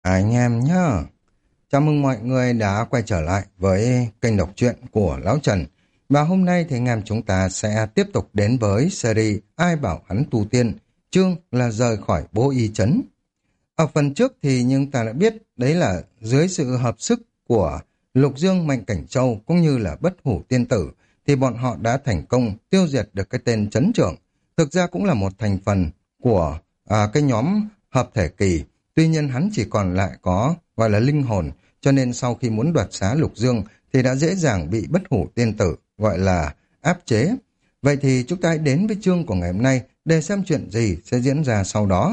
Anh em nhá. Chào mừng mọi người đã quay trở lại với kênh đọc truyện của Lão Trần. Và hôm nay thì anh em chúng ta sẽ tiếp tục đến với series Ai bảo hắn tu tiên, chương là rời khỏi bố y trấn. Ở phần trước thì nhưng ta đã biết đấy là dưới sự hợp sức của Lục Dương, Mạnh Cảnh Châu cũng như là Bất Hủ Tiên Tử thì bọn họ đã thành công tiêu diệt được cái tên trấn trưởng. Thực ra cũng là một thành phần của cái nhóm hợp thể kỳ. Tuy nhiên hắn chỉ còn lại có gọi là linh hồn, cho nên sau khi muốn đoạt xá Lục Dương thì đã dễ dàng bị Bất Hủ Tiên Tử gọi là áp chế. Vậy thì chúng ta hãy đến với chương của ngày hôm nay để xem chuyện gì sẽ diễn ra sau đó.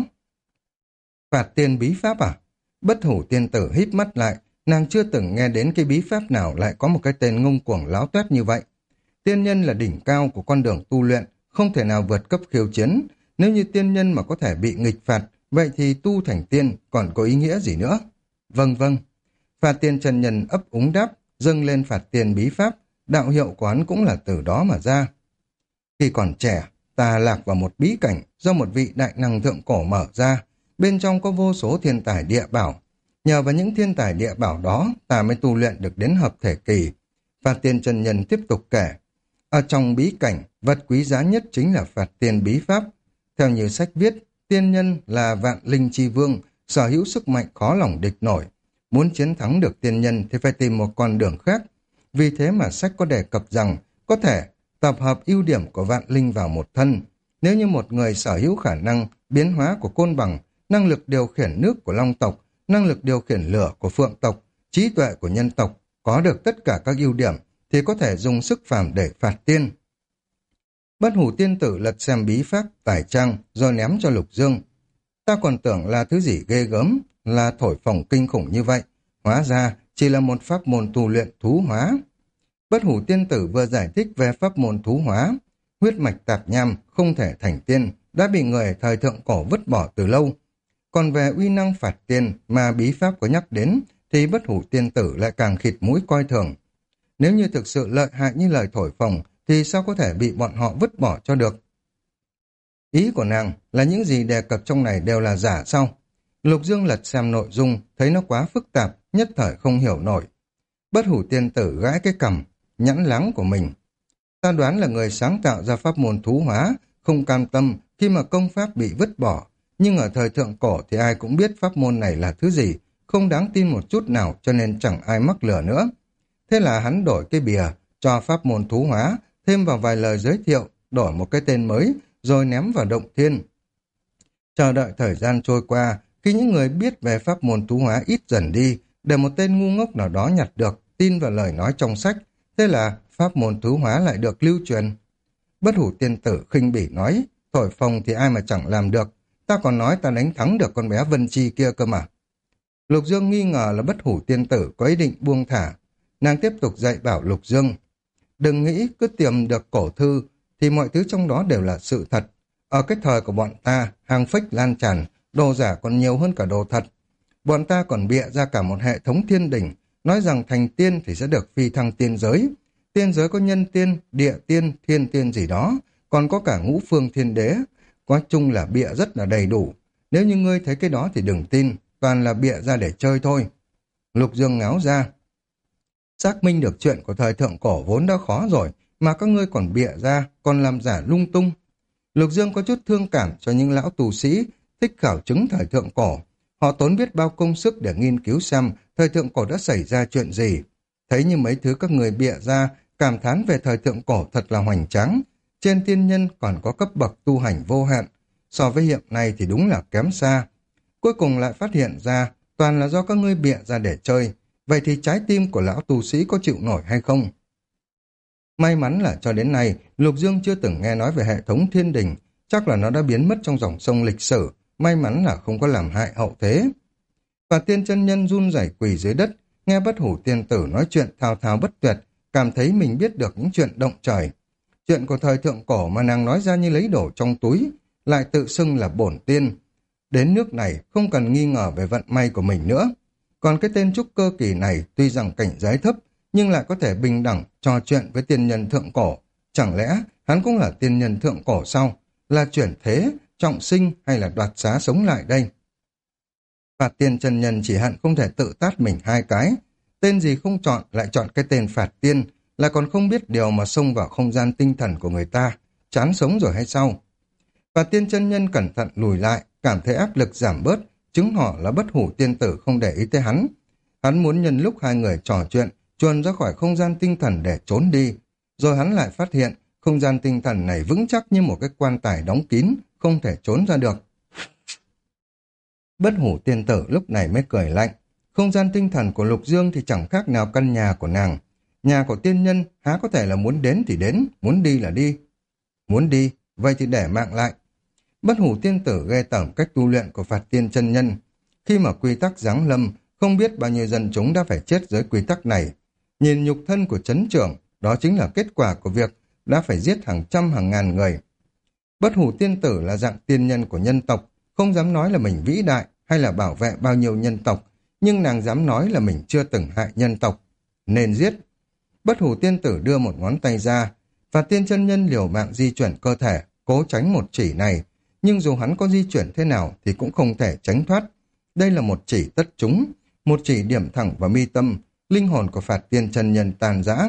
Phạt tiên bí pháp à? Bất Hủ Tiên Tử híp mắt lại, nàng chưa từng nghe đến cái bí pháp nào lại có một cái tên ngông cuồng láo toét như vậy. Tiên nhân là đỉnh cao của con đường tu luyện, không thể nào vượt cấp khiêu chiến. Nếu như tiên nhân mà có thể bị nghịch phạt, vậy thì tu thành tiên còn có ý nghĩa gì nữa? Vâng vâng. Phạt tiên chân nhân ấp úng đáp, dâng lên phạt tiên bí pháp, đạo hiệu của hắn cũng là từ đó mà ra. Khi còn trẻ, ta lạc vào một bí cảnh do một vị đại năng thượng cổ mở ra, bên trong có vô số thiên tài địa bảo. Nhờ vào những thiên tài địa bảo đó, ta mới tu luyện được đến hợp thể kỳ. Phạt tiên chân nhân tiếp tục kể. Ở trong bí cảnh, vật quý giá nhất chính là phạt tiên bí pháp. Theo như sách viết, tiên nhân là vạn linh chi vương, sở hữu sức mạnh khó lòng địch nổi. Muốn chiến thắng được tiên nhân thì phải tìm một con đường khác. Vì thế mà sách có đề cập rằng có thể tập hợp ưu điểm của vạn linh vào một thân. Nếu như một người sở hữu khả năng biến hóa của côn bằng, năng lực điều khiển nước của long tộc, năng lực điều khiển lửa của phượng tộc, trí tuệ của nhân tộc, có được tất cả các ưu điểm thì có thể dùng sức phàm để phạt tiên. Bất Hủ Tiên Tử lật xem bí pháp tải trang rồi ném cho Lục Dương. Ta còn tưởng là thứ gì ghê gớm, là thổi phồng kinh khủng như vậy. Hóa ra chỉ là một pháp môn tu luyện thú hóa. Bất Hủ Tiên Tử vừa giải thích về pháp môn thú hóa. Huyết mạch tạp nham không thể thành tiên, đã bị người thời thượng cổ vứt bỏ từ lâu. Còn về uy năng phạt tiên mà bí pháp có nhắc đến thì Bất Hủ Tiên Tử lại càng khịt mũi coi thường. Nếu như thực sự lợi hại như lời thổi phồng thì sao có thể bị bọn họ vứt bỏ cho được? Ý của nàng là những gì đề cập trong này đều là giả sao? Lục Dương lật xem nội dung, thấy nó quá phức tạp, nhất thời không hiểu nổi. Bất Hủ Tiên Tử gãi cái cằm, nhẵn lắng của mình. Ta đoán là người sáng tạo ra pháp môn thú hóa, không cam tâm khi mà công pháp bị vứt bỏ. Nhưng ở thời thượng cổ thì ai cũng biết pháp môn này là thứ gì, không đáng tin một chút nào cho nên chẳng ai mắc lừa nữa. Thế là hắn đổi cái bìa, cho pháp môn thú hóa, thêm vào vài lời giới thiệu, đổi một cái tên mới, rồi ném vào động thiên. Chờ đợi thời gian trôi qua, khi những người biết về pháp môn thú hóa ít dần đi, để một tên ngu ngốc nào đó nhặt được, tin vào lời nói trong sách, thế là pháp môn thú hóa lại được lưu truyền. Bất Hủ Tiên Tử khinh bỉ nói, thổi phồng thì ai mà chẳng làm được, ta còn nói ta đánh thắng được con bé Vân Chi kia cơ mà. Lục Dương nghi ngờ là Bất Hủ Tiên Tử có ý định buông thả, nàng tiếp tục dạy bảo Lục Dương. Đừng nghĩ cứ tìm được cổ thư thì mọi thứ trong đó đều là sự thật. Ở cái thời của bọn ta, hàng fake lan tràn, đồ giả còn nhiều hơn cả đồ thật. Bọn ta còn bịa ra cả một hệ thống thiên đỉnh, nói rằng thành tiên thì sẽ được phi thăng tiên giới. Tiên giới có nhân tiên, địa tiên, thiên tiên gì đó, còn có cả ngũ phương thiên đế. Nói chung là bịa rất là đầy đủ. Nếu như ngươi thấy cái đó thì đừng tin, toàn là bịa ra để chơi thôi. Lục Dương ngáo ra. Xác minh được chuyện của thời thượng cổ vốn đã khó rồi, mà các ngươi còn bịa ra, còn làm giả lung tung. Lục Dương có chút thương cảm cho những lão tù sĩ thích khảo chứng thời thượng cổ. Họ tốn biết bao công sức để nghiên cứu xem thời thượng cổ đã xảy ra chuyện gì. Thấy như mấy thứ các người bịa ra, cảm thán về thời thượng cổ thật là hoành tráng. Trên tiên nhân còn có cấp bậc tu hành vô hạn. So với hiện nay thì đúng là kém xa. Cuối cùng lại phát hiện ra toàn là do các ngươi bịa ra để chơi. Vậy thì trái tim của lão tu sĩ có chịu nổi hay không? May mắn là cho đến nay, Lục Dương chưa từng nghe nói về hệ thống thiên đình, chắc là nó đã biến mất trong dòng sông lịch sử, may mắn là không có làm hại hậu thế. Và tiên chân nhân run rẩy quỳ dưới đất, nghe Bất Hủ Tiên Tử nói chuyện thao thao bất tuyệt, cảm thấy mình biết được những chuyện động trời. Chuyện của thời thượng cổ mà nàng nói ra như lấy đổ trong túi, lại tự xưng là bổn tiên. Đến nước này không cần nghi ngờ về vận may của mình nữa. Còn cái tên trúc cơ kỳ này tuy rằng cảnh giới thấp, nhưng lại có thể bình đẳng trò chuyện với tiên nhân thượng cổ. Chẳng lẽ hắn cũng là tiên nhân thượng cổ sao? Là chuyển thế, trọng sinh hay là đoạt xá sống lại đây? Phạt Tiên chân nhân chỉ hận không thể tự tát mình hai cái. Tên gì không chọn lại chọn cái tên Phạt Tiên, là còn không biết điều mà xông vào không gian tinh thần của người ta. Chán sống rồi hay sao? Phạt Tiên chân nhân cẩn thận lùi lại, cảm thấy áp lực giảm bớt, chứng họ là Bất Hủ tiên tử không để ý tới hắn. Hắn muốn nhân lúc hai người trò chuyện, chuồn ra khỏi không gian tinh thần để trốn đi. Rồi hắn lại phát hiện, không gian tinh thần này vững chắc như một cái quan tài đóng kín, không thể trốn ra được. Bất Hủ tiên tử lúc này mới cười lạnh. Không gian tinh thần của Lục Dương thì chẳng khác nào căn nhà của nàng. Nhà của tiên nhân há có thể là muốn đến thì đến, muốn đi là đi. Muốn đi, vậy thì để mạng lại. Bất Hủ tiên tử ghê tởm cách tu luyện của Phạt Tiên chân nhân. Khi mà quy tắc giáng lâm, không biết bao nhiêu dân chúng đã phải chết dưới quy tắc này. Nhìn nhục thân của chấn trưởng, đó chính là kết quả của việc đã phải giết hàng trăm hàng ngàn người. Bất Hủ tiên tử là dạng tiên nhân của nhân tộc, không dám nói là mình vĩ đại hay là bảo vệ bao nhiêu nhân tộc, nhưng nàng dám nói là mình chưa từng hại nhân tộc. Nên giết. Bất Hủ tiên tử đưa một ngón tay ra, và tiên chân nhân liều mạng di chuyển cơ thể, cố tránh một chỉ này, nhưng dù hắn có di chuyển thế nào thì cũng không thể tránh thoát. Đây là một chỉ tất trúng, một chỉ điểm thẳng vào mi tâm, linh hồn của Phạt Tiên chân nhân tàn rã.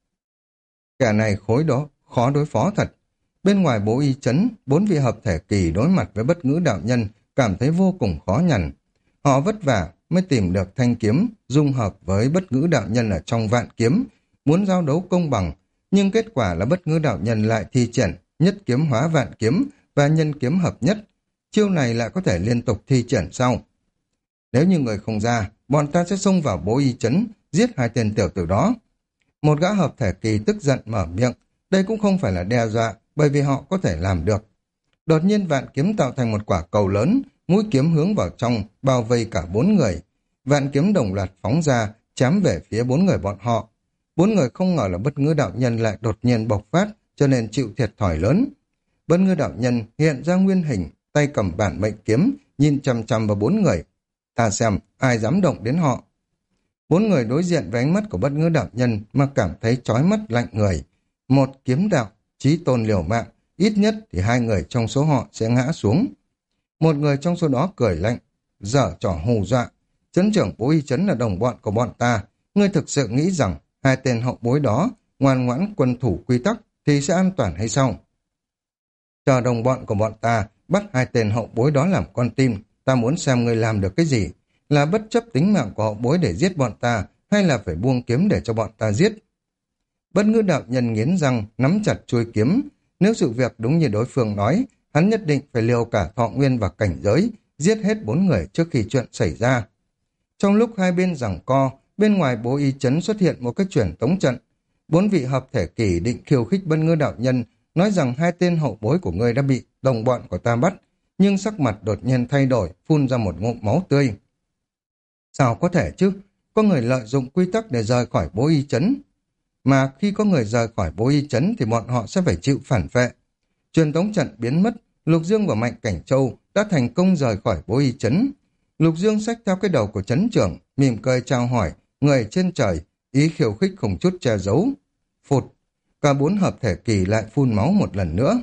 Kẻ này khối đó, khó đối phó thật. Bên ngoài bố y chấn, 4 vị hợp thể kỳ đối mặt với Bất Ngữ đạo nhân cảm thấy vô cùng khó nhằn. Họ vất vả mới tìm được thanh kiếm dung hợp với Bất Ngữ đạo nhân ở trong vạn kiếm, muốn giao đấu công bằng, nhưng kết quả là Bất Ngữ đạo nhân lại thi triển nhất kiếm hóa vạn kiếm và nhân kiếm hợp nhất. Chiêu này lại có thể liên tục thi triển sau. Nếu như người không ra, bọn ta sẽ xông vào bố y chấn, giết hai tên tiểu tử đó. Một gã hợp thể kỳ tức giận mở miệng, đây cũng không phải là đe dọa, bởi vì họ có thể làm được. Đột nhiên vạn kiếm tạo thành một quả cầu lớn, mũi kiếm hướng vào trong, bao vây cả 4 người. Vạn kiếm đồng loạt phóng ra, chém về phía 4 người bọn họ. 4 người không ngờ là Bất Ngữ đạo nhân lại đột nhiên bộc phát, cho nên chịu thiệt thòi lớn. Bất Ngữ đạo nhân hiện ra nguyên hình, tay cầm bản mệnh kiếm, nhìn chằm chằm vào 4 người. Ta xem, ai dám động đến họ. 4 người đối diện với ánh mắt của Bất Ngữ đạo nhân mà cảm thấy chói mắt lạnh người. Một kiếm đạo, chí tôn liều mạng, ít nhất thì 2 người trong số họ sẽ ngã xuống. Một người trong số đó cười lạnh, dở trò hù dọa. Trấn trưởng Bố Y Trấn là đồng bọn của bọn ta. Ngươi thực sự nghĩ rằng 2 tên hậu bối đó ngoan ngoãn quân thủ quy tắc thì sẽ an toàn hay sao? Chờ đồng bọn của bọn ta bắt 2 tên hậu bối đó làm con tin. Ta muốn xem ngươi làm được cái gì. Là bất chấp tính mạng của hậu bối để giết bọn ta, hay là phải buông kiếm để cho bọn ta giết? Bất Ngữ đạo nhân nghiến răng, nắm chặt chuôi kiếm. Nếu sự việc đúng như đối phương nói, hắn nhất định phải liều cả thọ nguyên và cảnh giới, giết hết 4 người trước khi chuyện xảy ra. Trong lúc hai bên giằng co, bên ngoài Bố Y Trấn xuất hiện một cái truyền tống trận. 4 vị hợp thể kỳ định khiêu khích Bất Ngữ đạo nhân, nói rằng 2 tên hậu bối của ngươi đã bị đồng bọn của ta bắt, nhưng sắc mặt đột nhiên thay đổi, phun ra một ngụm máu tươi. Sao có thể chứ? Có người lợi dụng quy tắc để rời khỏi Bố Y Trấn. Mà khi có người rời khỏi Bố Y Trấn thì bọn họ sẽ phải chịu phản vệ. Truyền tống trận biến mất, Lục Dương và Mạnh Cảnh Châu đã thành công rời khỏi Bố Y Trấn. Lục Dương xách theo cái đầu của trấn trưởng, mỉm cười chào hỏi, người trên trời, ý khiêu khích không chút che giấu. Phụt, cả 4 hợp thể kỳ lại phun máu một lần nữa.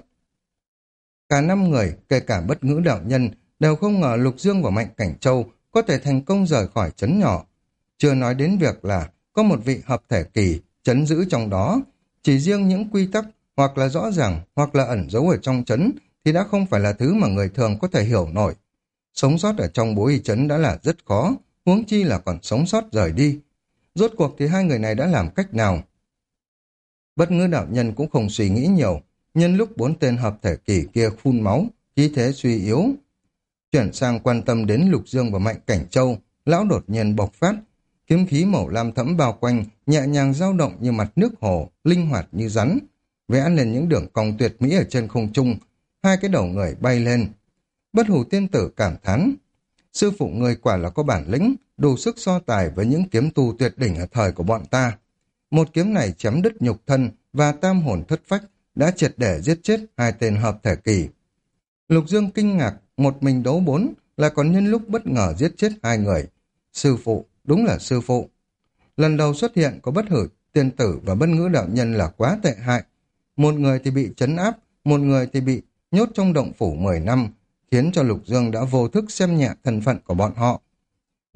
Cả 5 người, kể cả Bất Ngữ đạo nhân, đều không ngờ Lục Dương và Mạnh Cảnh Châu có thể thành công rời khỏi trấn nhỏ. Chưa nói đến việc là có một vị hợp thể kỳ trấn giữ trong đó. Chỉ riêng những quy tắc hoặc là rõ ràng hoặc là ẩn giấu ở trong trấn thì đã không phải là thứ mà người thường có thể hiểu nổi. Sống sót ở trong Bố Y Trấn đã là rất khó, huống chi là còn sống sót rời đi. Rốt cuộc thì hai người này đã làm cách nào? Bất Ngữ đạo nhân cũng không suy nghĩ nhiều, nhân lúc 4 tên hợp thể kỳ kia phun máu, khí thế suy yếu. Chuyển sang quan tâm đến Lục Dương và Mạnh Cảnh Châu, lão đột nhiên bộc phát, kiếm khí màu lam thẫm bao quanh, nhẹ nhàng dao động như mặt nước hồ, linh hoạt như rắn, vẽ lên những đường cong tuyệt mỹ ở trên không trung, 2 cái đầu người bay lên. Bất Hủ tiên tử cảm thán, sư phụ người quả là có bản lĩnh, đủ sức so tài với những kiếm tu tuyệt đỉnh ở thời của bọn ta. Một kiếm này chém đứt nhục thân và tam hồn thất phách, đã triệt để giết chết 2 tên hợp thể kỳ. Lục Dương kinh ngạc, một mình đấu 4, là còn nhân lúc bất ngờ giết chết 2 người. Sư phụ, đúng là sư phụ. Lần đầu xuất hiện của Bất Hủ tiên tử và Bất Ngữ đạo nhân là quá tệ hại. Một người thì bị trấn áp, một người thì bị nhốt trong động phủ 10 năm, khiến cho Lục Dương đã vô thức xem nhẹ thân phận của bọn họ,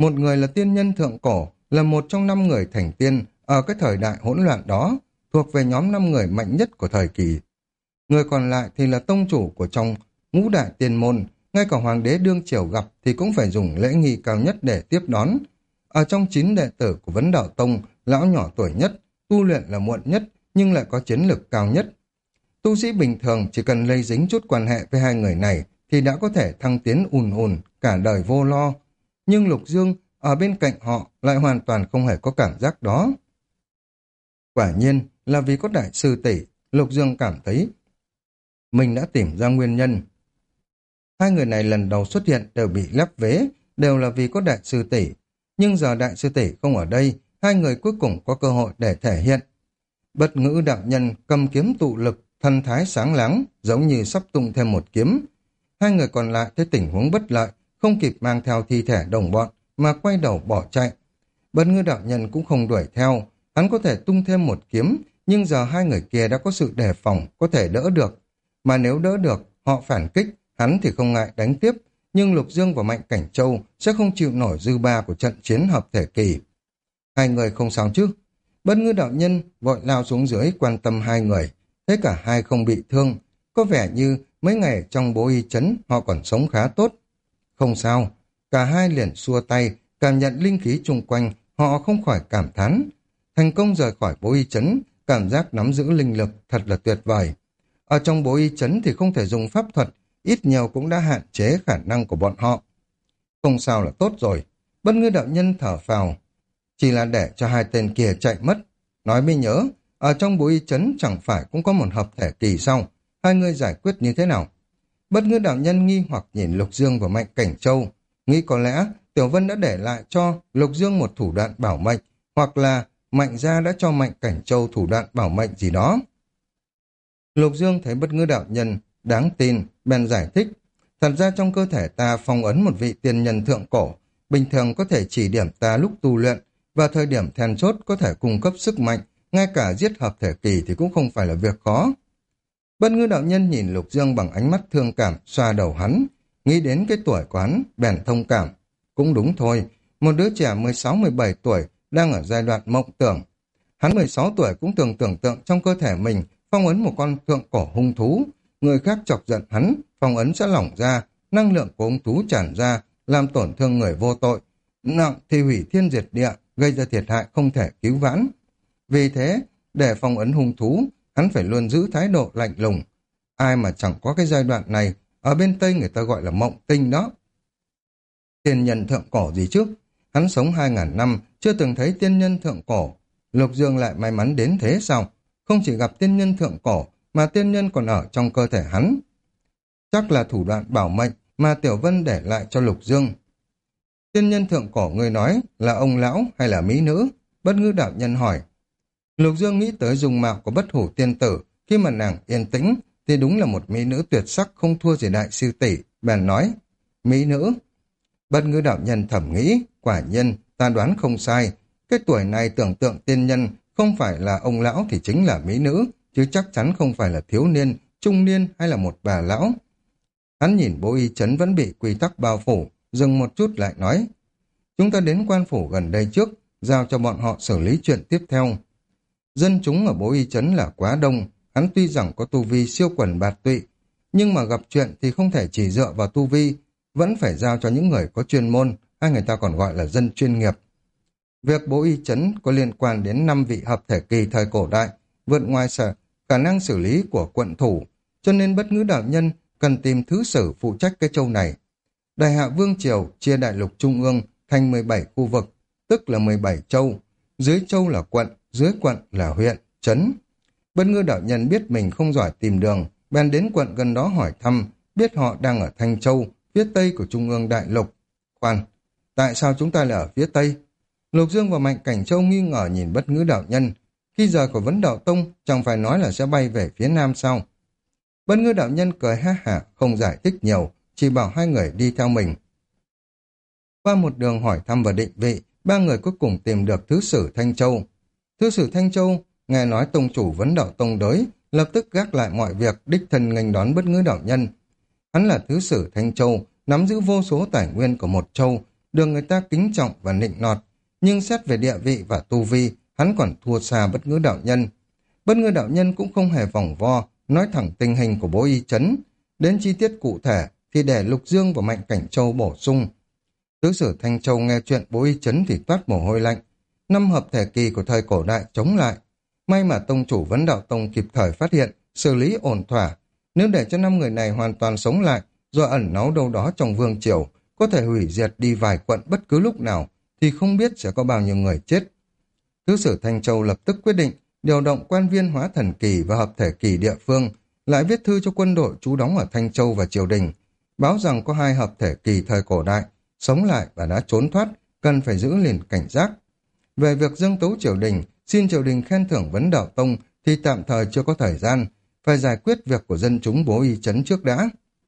Một người là tiên nhân thượng cổ, là một trong 5 người thành tiên ở cái thời đại hỗn loạn đó, thuộc về nhóm 5 người mạnh nhất của thời kỳ. Người còn lại thì là tông chủ của trong ngũ đại tiên môn, ngay cả hoàng đế đương triều gặp thì cũng phải dùng lễ nghi cao nhất để tiếp đón. Ở trong 9 đệ tử của Vấn Đạo Tông, lão nhỏ tuổi nhất, tu luyện là muộn nhất, nhưng lại có chiến lực cao nhất. Tu sĩ bình thường chỉ cần lây dính chút quan hệ với hai người này thì đã có thể thăng tiến ùn ùn, cả đời vô lo. Nhưng Lục Dương ở bên cạnh họ lại hoàn toàn không hề có cảm giác đó. Quả nhiên là vì có đại sư tỷ, Lục Dương cảm thấy mình đã tìm ra nguyên nhân. Hai người này lần đầu xuất hiện đều bị lép vế, đều là vì có đại sư tỷ. Nhưng giờ đại sư tỷ không ở đây, hai người cuối cùng có cơ hội để thể hiện. Bất Ngữ đạo nhân cầm kiếm tụ lực, thân thái sáng láng, giống như sắp tung thêm một kiếm. Hai người còn lại thấy tình huống bất lợi, không kịp mang theo thi thể đồng bọn, mà quay đầu bỏ chạy. Bất Ngữ đạo nhân cũng không đuổi theo, hắn có thể tung thêm một kiếm, nhưng giờ hai người kia đã có sự đề phòng, có thể đỡ được. Mà nếu đỡ được, họ phản kích, hắn thì không ngại đánh tiếp, nhưng Lục Dương và Mạnh Cảnh Châu sẽ không chịu nổi dư ba của trận chiến hợp thể kỳ. Hai người không sao chứ? Bất Ngữ đạo nhân vội lao xuống dưới quan tâm hai người, thấy cả hai không bị thương, có vẻ như mấy ngày trong Bố Y Trấn họ còn sống khá tốt. Không sao, cả hai liền xua tay, cảm nhận linh khí chung quanh, họ không khỏi cảm thán. Thành công rời khỏi Bố Y Trấn, cảm giác nắm giữ linh lực thật là tuyệt vời. Ở trong Bố Y Trấn thì không thể dùng pháp thuật, ít nhiều cũng đã hạn chế khả năng của bọn họ. Không sao là tốt rồi, Bất Ngữ đạo nhân thở phào, chỉ là để cho hai tên kia chạy mất. Nói mới nhớ, ở trong Bố Y Trấn chẳng phải cũng có một hợp thể kỳ sao? Hai người giải quyết như thế nào? Bất Ngữ đạo nhân nghi hoặc nhìn Lục Dương và Mạnh Cảnh Châu, nghĩ có lẽ Tiểu Vân đã để lại cho Lục Dương một thủ đoạn bảo mệnh, hoặc là Mạnh gia đã cho Mạnh Cảnh Châu thủ đoạn bảo mệnh gì đó. Lục Dương thấy Bất Ngữ đạo nhân đáng tin, bèn giải thích, thật ra trong cơ thể ta phong ấn một vị tiên nhân thượng cổ, bình thường có thể chỉ điểm ta lúc tu luyện, và thời điểm then chốt có thể cung cấp sức mạnh, ngay cả giết hợp thể kỳ thì cũng không phải là việc khó. Bất Ngữ đạo nhân nhìn Lục Dương bằng ánh mắt thương cảm, xoa đầu hắn, nghĩ đến cái tuổi của hắn, bèn thông cảm. Cũng đúng thôi, một đứa trẻ 16-17 tuổi đang ở giai đoạn mộng tưởng. Hắn 16 tuổi cũng tưởng tượng trong cơ thể mình phong ấn một con thượng cổ hung thú, người khác chọc giận hắn, phong ấn sẽ lỏng ra, năng lượng của hung thú tràn ra, làm tổn thương người vô tội, nặng thì hủy thiên diệt địa, gây ra thiệt hại không thể cứu vãn. Vì thế, để phong ấn hung thú, hắn phải luôn giữ thái độ lạnh lùng. Ai mà chẳng có cái giai đoạn này, ở bên Tây người ta gọi là mộng tinh đó. Tiên nhân thượng cổ gì chứ? Hắn sống 2.000 năm, chưa từng thấy tiên nhân thượng cổ. Lục Dương lại may mắn đến thế sao? Không chỉ gặp tiên nhân thượng cổ, mà tiên nhân còn ở trong cơ thể hắn. Chắc là thủ đoạn bảo mệnh mà Tiểu Vân để lại cho Lục Dương. Tiên nhân thượng cổ người nói là ông lão hay là mỹ nữ? Bất Ngữ đạo nhân hỏi. Lục Dương nghĩ tới dung mạo của Bất Hủ tiên tử, khi mà nàng yên tĩnh thì đúng là một mỹ nữ tuyệt sắc không thua gì đại sư tỷ, bèn nói, mỹ nữ. Bất Ngữ đạo nhân thầm nghĩ, quả nhiên ta đoán không sai, cái tuổi này tưởng tượng tiên nhân không phải là ông lão thì chính là mỹ nữ, chứ chắc chắn không phải là thiếu niên, trung niên hay là một bà lão. Hắn nhìn Bố Y Trấn vẫn bị quy tắc bao phủ, dừng một chút lại nói, chúng ta đến quan phủ gần đây trước, giao cho bọn họ xử lý chuyện tiếp theo. Dân chúng ở Bố Y Trấn là quá đông, hắn tuy rằng có tu vi siêu quần bạt tụy, nhưng mà gặp chuyện thì không thể chỉ dựa vào tu vi, vẫn phải giao cho những người có chuyên môn, hay người ta còn gọi là dân chuyên nghiệp. Việc Bố Y Trấn có liên quan đến 5 vị hợp thể kỳ thời cổ đại, vượt ngoài khả năng xử lý của quận thủ, cho nên Bất Ngữ đạo nhân cần tìm thứ sử phụ trách cái châu này. Đại Hạ Vương Triều chia đại lục trung ương thành 17 khu vực, tức là 17 châu. Dưới châu là quận, dưới quận là huyện, trấn. Bất Ngữ đạo nhân biết mình không giỏi tìm đường, bèn đến quận gần đó hỏi thăm, biết họ đang ở Thanh Châu, phía tây của trung ương đại lục. Khoan, tại sao chúng ta lại ở phía tây? Lục Dương và Mạnh Cảnh Châu nghi ngờ nhìn Bất Ngữ đạo nhân. Khi rời khỏi Vấn Đạo Tông, chẳng phải nói là sẽ bay về phía nam sao? Bất Ngữ đạo nhân cười ha hả, không giải thích nhiều, chỉ bảo hai người đi theo mình. Qua một đường hỏi thăm và định vị, ba người cuối cùng tìm được thứ sử Thanh Châu. Thứ sử Thanh Châu nghe nói tông chủ Vấn Đạo Tông tới, lập tức gác lại mọi việc, đích thân nghênh đón Bất Ngữ đạo nhân. Hắn là thứ sử Thanh Châu, nắm giữ vô số tài nguyên của một châu, được người ta kính trọng và nịnh nọt, nhưng xét về địa vị và tu vi, hắn còn thua xa Bất Ngữ đạo nhân. Bất Ngữ đạo nhân cũng không hề vòng vo, nói thẳng tình hình của Bố Y Chấn. Đến chi tiết cụ thể thì để Lục Dương và Mạnh Cảnh Châu bổ sung. Tứ sử Thanh Châu nghe chuyện Bố Y Chấn thì toát mồ hôi lạnh. Năm hợp thể kỳ của thời cổ đại chống lại. May mà tông chủ Vấn Đạo Tông kịp thời phát hiện, xử lý ổn thỏa. Nếu để cho 5 người này hoàn toàn sống lại, rồi ẩn náu đâu đó trong vương triều, có thể hủy diệt đi vài quận bất cứ lúc nào, thì không biết sẽ có bao nhiêu người chết. Thứ sử Thanh Châu lập tức quyết định điều động quan viên hóa thần kỳ và hợp thể kỳ địa phương, lại viết thư cho quân đội trú đóng ở Thanh Châu và triều đình, báo rằng có 2 hợp thể kỳ thời cổ đại sống lại và đã trốn thoát, cần phải giữ liền cảnh giác. Về việc dâng tấu triều đình, xin triều đình khen thưởng Vấn Đạo Tông thì tạm thời chưa có thời gian, phải giải quyết việc của dân chúng Bố Y Chấn trước đã.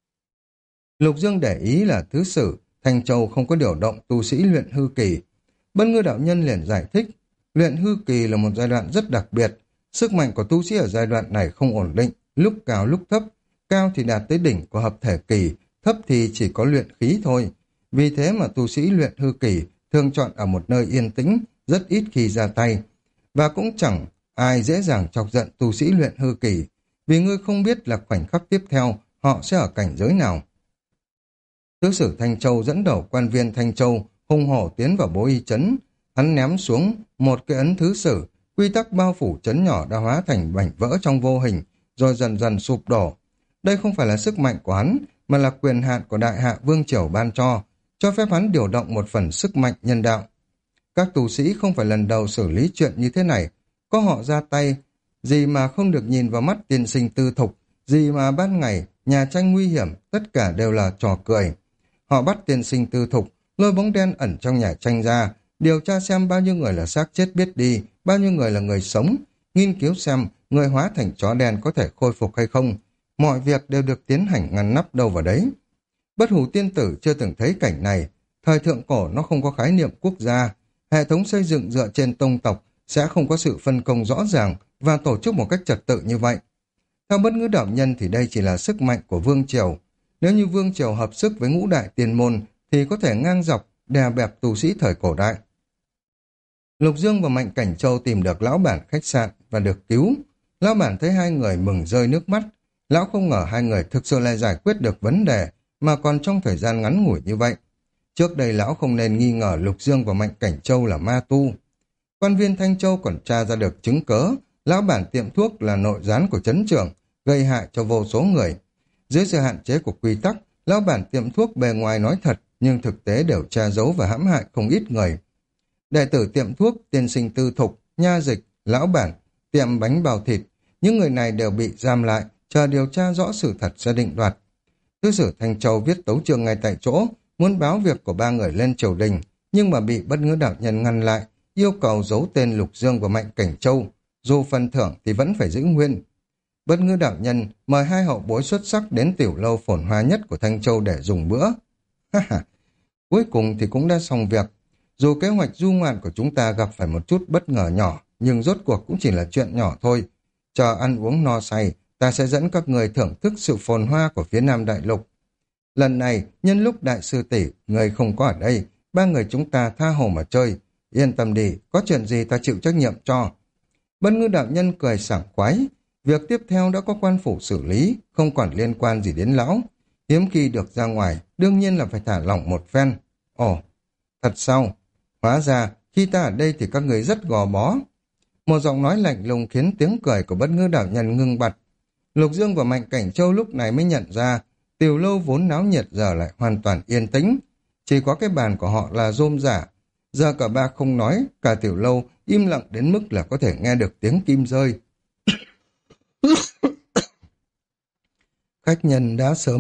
Lục Dương để ý là thứ sử Thanh Châu không có điều động tu sĩ luyện hư kỳ. Bất Ngư đạo nhân liền giải thích, luyện hư kỳ là một giai đoạn rất đặc biệt, sức mạnh của tu sĩ ở giai đoạn này không ổn định, lúc cao lúc thấp, cao thì đạt tới đỉnh của hợp thể kỳ, thấp thì chỉ có luyện khí thôi. Vì thế mà tu sĩ luyện hư kỳ thường chọn ở một nơi yên tĩnh, rất ít khi ra tay, và cũng chẳng ai dễ dàng chọc giận tu sĩ luyện hư kỳ, vì ngươi không biết là khoảnh khắc tiếp theo họ sẽ ở cảnh giới nào. Thứ sử Thanh Châu dẫn đầu quan viên Thanh Châu hung hổ tiến vào Bố Y Chấn. Hắn ném xuống một cái ấn thứ sử, quy tắc bao phủ chấn nhỏ đã hóa thành mảnh vỡ trong vô hình, rồi dần dần sụp đổ. Đây không phải là sức mạnh của hắn, mà là quyền hạn của Đại Hạ Vương Triều ban cho phép hắn điều động một phần sức mạnh nhân đạo. Các tù sĩ không phải lần đầu xử lý chuyện như thế này, có họ ra tay, gì mà không được nhìn vào mắt tiên sinh tư thục, gì mà ban ngày, nhà tranh nguy hiểm, tất cả đều là trò cười. Họ bắt tiên sinh tư thục, lôi bóng đen ẩn trong nhà tranh ra, điều tra xem bao nhiêu người là xác chết biết đi, bao nhiêu người là người sống, nghiên cứu xem người hóa thành chó đen có thể khôi phục hay không. Mọi việc đều được tiến hành ngăn nắp đâu vào đấy. Bất Hủ tiên tử chưa từng thấy cảnh này. Thời thượng cổ nó không có khái niệm quốc gia. Hệ thống xây dựng dựa trên tông tộc sẽ không có sự phân công rõ ràng và tổ chức một cách trật tự như vậy. Theo Bất Ngữ đạo nhân thì đây chỉ là sức mạnh của vương triều. Nếu như vương triều hợp sức với ngũ đại tiên môn thì có thể ngang dọc đè bẹp tù sĩ thời cổ đại. Lục Dương và Mạnh Cảnh Châu tìm được lão bản khách sạn và được cứu. Lão bản thấy hai người mừng rơi nước mắt. Lão không ngờ hai người thực sự lại giải quyết được vấn đề mà còn trong thời gian ngắn ngủi như vậy. Trước đây lão không nên nghi ngờ Lục Dương và Mạnh Cảnh Châu là ma tu. Quan viên Thanh Châu còn tra ra được chứng cớ lão bản tiệm thuốc là nội gián của trấn trưởng, gây hại cho vô số người. Dưới sự hạn chế của quy tắc, lão bản tiệm thuốc bề ngoài nói thật nhưng thực tế đều tra giấu và hãm hại không ít người. Đệ tử tiệm thuốc, tiên sinh tư thục, nha dịch, lão bản, tiệm bánh bào thịt, những người này đều bị giam lại, chờ điều tra rõ sự thật sẽ định đoạt. Thứ sử Thanh Châu viết tấu chương ngay tại chỗ, muốn báo việc của ba người lên triều đình, nhưng mà bị Bất Ngữ đạo nhân ngăn lại, yêu cầu giấu tên Lục Dương và Mạnh Cảnh Châu, dù phần thưởng thì vẫn phải giữ nguyên. Bất Ngữ đạo nhân mời hai hậu bối xuất sắc đến tiểu lâu phồn hoa nhất của Thanh Châu để dùng bữa. Cuối cùng thì cũng đã xong việc. Dù kế hoạch du ngoạn của chúng ta gặp phải một chút bất ngờ nhỏ, nhưng rốt cuộc cũng chỉ là chuyện nhỏ thôi. Chờ ăn uống no say, ta sẽ dẫn các người thưởng thức sự phồn hoa của phía Nam Đại Lục. Lần này, nhân lúc đại sư tỷ, người không có ở đây, ba người chúng ta tha hồ mà chơi. Yên tâm đi, có chuyện gì ta chịu trách nhiệm cho. Bất Ngữ đạo nhân cười sảng khoái. Việc tiếp theo đã có quan phủ xử lý, không còn liên quan gì đến lão. Hiếm khi được ra ngoài, đương nhiên là phải thả lỏng một phen. Ồ, thật sao? Hóa ra, khi ta ở đây thì các người rất gò bó. Một giọng nói lạnh lùng khiến tiếng cười của Bất Ngữ đạo nhân ngưng bặt. Lục Dương và Mạnh Cảnh Châu lúc này mới nhận ra, tiểu lâu vốn náo nhiệt giờ lại hoàn toàn yên tĩnh. Chỉ có cái bàn của họ là rôm giả. Giờ cả ba không nói, cả tiểu lâu im lặng đến mức là có thể nghe được tiếng kim rơi. Khách nhân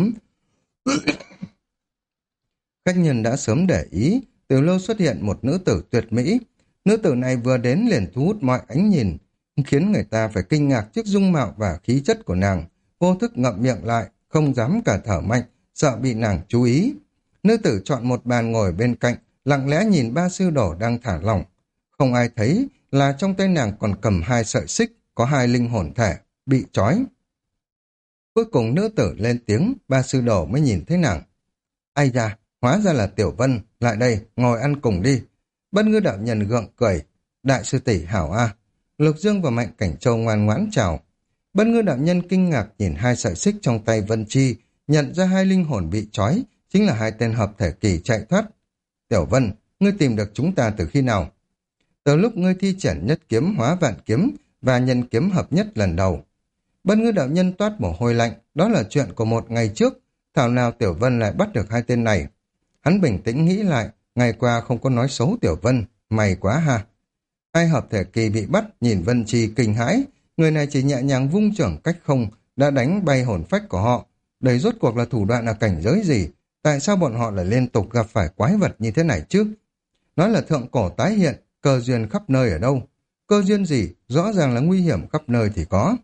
đã sớm để ý, tiểu lâu xuất hiện một nữ tử tuyệt mỹ. Nữ tử này vừa đến liền thu hút mọi ánh nhìn, khiến người ta phải kinh ngạc trước dung mạo và khí chất của nàng, vô thức ngậm miệng lại, không dám cả thở mạnh, sợ bị nàng chú ý. Nữ tử chọn một bàn ngồi bên cạnh, lặng lẽ nhìn ba sư đồ đang thả lỏng. Không ai thấy là trong tay nàng còn cầm 2 sợi xích, có 2 linh hồn thể, bị trói. Cuối cùng nữ tử lên tiếng, ba sư đồ mới nhìn thấy nàng. Ai da, hóa ra là Tiểu Vân, lại đây, ngồi ăn cùng đi. Bất ngữ đạo nhân gượng cười, đại sư tỷ hảo a. Lục Dương và Mạnh Cảnh Châu ngoan ngoãn chào. Bất ngữ đạo nhân kinh ngạc nhìn hai sợi xích trong tay Vân Chi, nhận ra hai linh hồn bị trói, chính là hai tên hợp thể kỳ chạy thoát. Tiểu Vân, ngươi tìm được chúng ta từ khi nào? Từ lúc ngươi thi triển nhất kiếm hóa vạn kiếm và nhân kiếm hợp nhất lần đầu. Bất ngữ đạo nhân toát mồ hôi lạnh, đó là chuyện của một ngày trước, thảo nào Tiểu Vân lại bắt được hai tên này. Hắn bình tĩnh nghĩ lại, ngày qua không có nói xấu Tiểu Vân, may quá ha. Hai hợp thể kỳ bị bắt, nhìn Vân Chi kinh hãi, người này chỉ nhẹ nhàng vung chưởng cách không, đã đánh bay hồn phách của họ. Đây rốt cuộc là thủ đoạn là cảnh giới gì? Tại sao bọn họ lại liên tục gặp phải quái vật như thế này chứ? Nói là thượng cổ tái hiện, cơ duyên khắp nơi ở đâu? Cơ duyên gì? Rõ ràng là nguy hiểm khắp nơi thì có.